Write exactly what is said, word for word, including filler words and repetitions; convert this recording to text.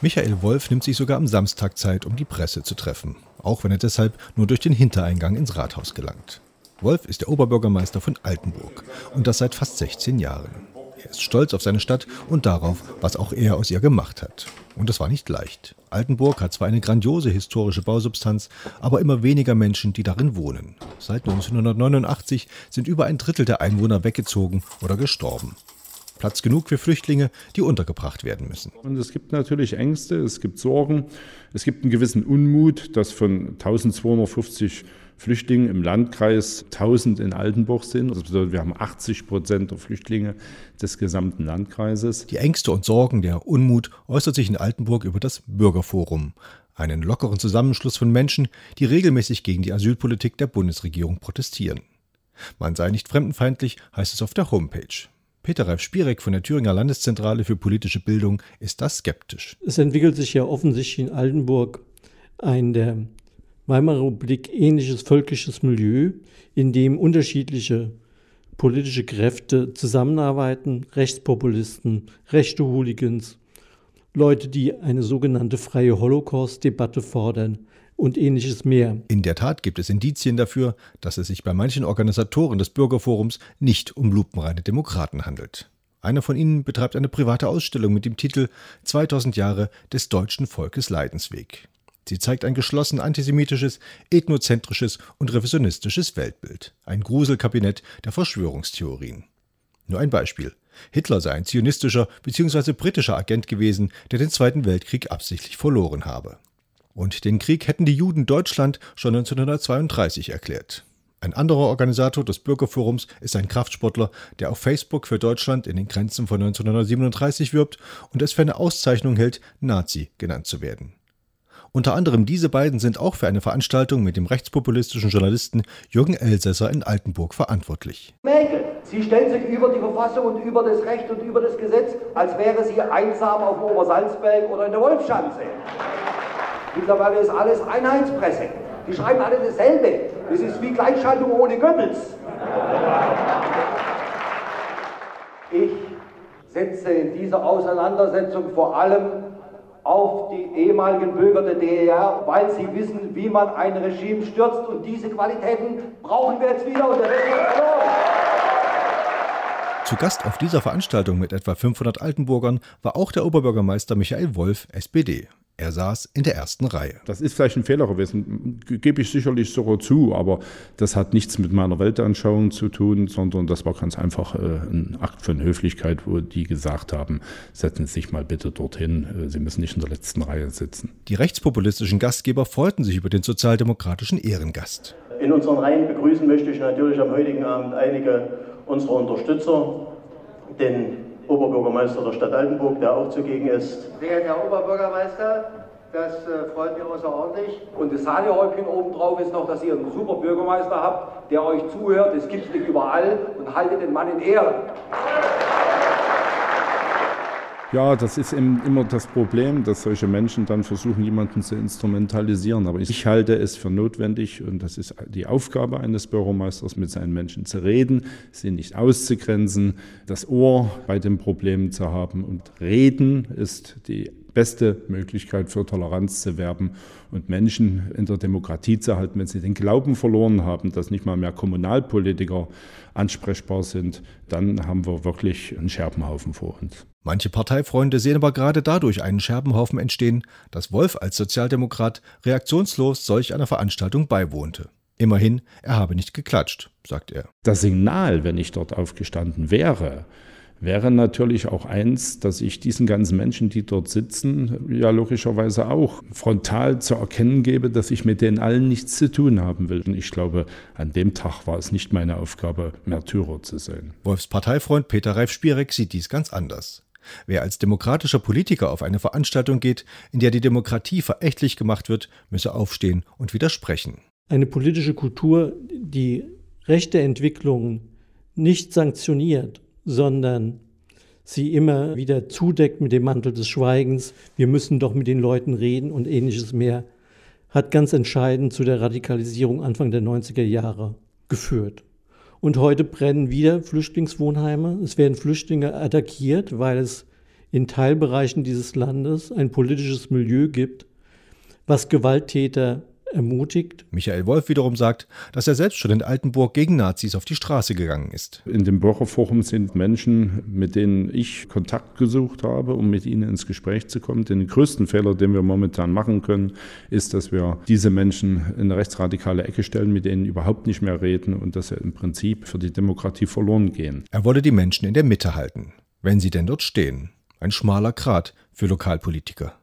Michael Wolf nimmt sich sogar am Samstag Zeit, um die Presse zu treffen, auch wenn er deshalb nur durch den Hintereingang ins Rathaus gelangt. Wolf ist der Oberbürgermeister von Altenburg und das seit fast sechzehn Jahren. Er ist stolz auf seine Stadt und darauf, was auch er aus ihr gemacht hat. Und das war nicht leicht. Altenburg hat zwar eine grandiose historische Bausubstanz, aber immer weniger Menschen, die darin wohnen. Seit neunzehnhundertneunundachtzig sind über ein Drittel der Einwohner weggezogen oder gestorben. Platz genug für Flüchtlinge, die untergebracht werden müssen. Und es gibt natürlich Ängste, es gibt Sorgen, es gibt einen gewissen Unmut, dass von eintausendzweihundertfünfzig Flüchtlingen im Landkreis tausend in Altenburg sind. Das bedeutet, wir haben achtzig Prozent der Flüchtlinge des gesamten Landkreises. Die Ängste und Sorgen, der Unmut äußert sich in Altenburg über das Bürgerforum, einen lockeren Zusammenschluss von Menschen, die regelmäßig gegen die Asylpolitik der Bundesregierung protestieren. Man sei nicht fremdenfeindlich, heißt es auf der Homepage. Peter Ralf Spierek von der Thüringer Landeszentrale für politische Bildung ist da skeptisch. Es entwickelt sich ja offensichtlich in Altenburg ein der Weimarer Republik ähnliches völkisches Milieu, in dem unterschiedliche politische Kräfte zusammenarbeiten, Rechtspopulisten, rechte Hooligans, Leute, die eine sogenannte freie Holocaust-Debatte fordern und ähnliches mehr. In der Tat gibt es Indizien dafür, dass es sich bei manchen Organisatoren des Bürgerforums nicht um lupenreine Demokraten handelt. Einer von ihnen betreibt eine private Ausstellung mit dem Titel zweitausend Jahre des deutschen Volkes Leidensweg. Sie zeigt ein geschlossen antisemitisches, ethnozentrisches und revisionistisches Weltbild. Ein Gruselkabinett der Verschwörungstheorien. Nur ein Beispiel. Hitler sei ein zionistischer bzw. britischer Agent gewesen, der den Zweiten Weltkrieg absichtlich verloren habe. Und den Krieg hätten die Juden Deutschland schon neunzehnhundertzweiunddreißig erklärt. Ein anderer Organisator des Bürgerforums ist ein Kraftsportler, der auf Facebook für Deutschland in den Grenzen von neunzehnhundertsiebenunddreißig wirbt und es für eine Auszeichnung hält, Nazi genannt zu werden. Unter anderem diese beiden sind auch für eine Veranstaltung mit dem rechtspopulistischen Journalisten Jürgen Elsässer in Altenburg verantwortlich. Merkel, Sie stellen sich über die Verfassung und über das Recht und über das Gesetz, als wäre sie einsam auf dem Obersalzberg oder in der Wolfschanze. Mittlerweile ist alles Einheitspresse. Die schreiben alle dasselbe. Das ist wie Gleichschaltung ohne Goebbels. Ich setze in dieser Auseinandersetzung vor allem auf die ehemaligen Bürger der D D R, weil sie wissen, wie man ein Regime stürzt. Und diese Qualitäten brauchen wir jetzt wieder und der Rest ist verloren. Zu Gast auf dieser Veranstaltung mit etwa fünfhundert Altenburgern war auch der Oberbürgermeister Michael Wolf, S P D. Er saß in der ersten Reihe. Das ist vielleicht ein Fehler gewesen, gebe ich sicherlich sogar zu, aber das hat nichts mit meiner Weltanschauung zu tun, sondern das war ganz einfach äh, ein Akt von Höflichkeit, wo die gesagt haben, setzen Sie sich mal bitte dorthin, Sie müssen nicht in der letzten Reihe sitzen. Die rechtspopulistischen Gastgeber freuten sich über den sozialdemokratischen Ehrengast. In unseren Reihen begrüßen möchte ich natürlich am heutigen Abend einige unserer Unterstützer, den Oberbürgermeister der Stadt Altenburg, der auch zugegen ist. Sehr geehrter Herr Oberbürgermeister, das äh, freut mich außerordentlich. Und das Sahnehäubchen obendrauf ist noch, dass ihr einen super Bürgermeister habt, der euch zuhört. Das gibt es nicht überall und haltet den Mann in Ehren. Ja, das ist eben immer das Problem, dass solche Menschen dann versuchen, jemanden zu instrumentalisieren. Aber ich halte es für notwendig, und das ist die Aufgabe eines Bürgermeisters, mit seinen Menschen zu reden, sie nicht auszugrenzen, das Ohr bei den Problemen zu haben. Und reden ist die beste Möglichkeit für Toleranz zu werben und Menschen in der Demokratie zu halten, wenn sie den Glauben verloren haben, dass nicht mal mehr Kommunalpolitiker ansprechbar sind, dann haben wir wirklich einen Scherbenhaufen vor uns. Manche Parteifreunde sehen aber gerade dadurch einen Scherbenhaufen entstehen, dass Wolf als Sozialdemokrat reaktionslos solch einer Veranstaltung beiwohnte. Immerhin, er habe nicht geklatscht, sagt er. Das Signal, wenn ich dort aufgestanden wäre, wäre natürlich auch eins, dass ich diesen ganzen Menschen, die dort sitzen, ja logischerweise auch frontal zu erkennen gebe, dass ich mit denen allen nichts zu tun haben will. Und ich glaube, an dem Tag war es nicht meine Aufgabe, Märtyrer zu sein. Wolfs Parteifreund Peter Ralf Spierek sieht dies ganz anders. Wer als demokratischer Politiker auf eine Veranstaltung geht, in der die Demokratie verächtlich gemacht wird, müsse aufstehen und widersprechen. Eine politische Kultur, die rechte Entwicklungen nicht sanktioniert, sondern sie immer wieder zudeckt mit dem Mantel des Schweigens, wir müssen doch mit den Leuten reden und ähnliches mehr, hat ganz entscheidend zu der Radikalisierung Anfang der neunziger Jahre geführt. Und heute brennen wieder Flüchtlingswohnheime. Es werden Flüchtlinge attackiert, weil es in Teilbereichen dieses Landes ein politisches Milieu gibt, was Gewalttäter ermutigt. Michael Wolf wiederum sagt, dass er selbst schon in Altenburg gegen Nazis auf die Straße gegangen ist. In dem Bürgerforum sind Menschen, mit denen ich Kontakt gesucht habe, um mit ihnen ins Gespräch zu kommen. Den größten Fehler, den wir momentan machen können, ist, dass wir diese Menschen in eine rechtsradikale Ecke stellen, mit denen überhaupt nicht mehr reden und dass sie im Prinzip für die Demokratie verloren gehen. Er wolle die Menschen in der Mitte halten, wenn sie denn dort stehen. Ein schmaler Grat für Lokalpolitiker.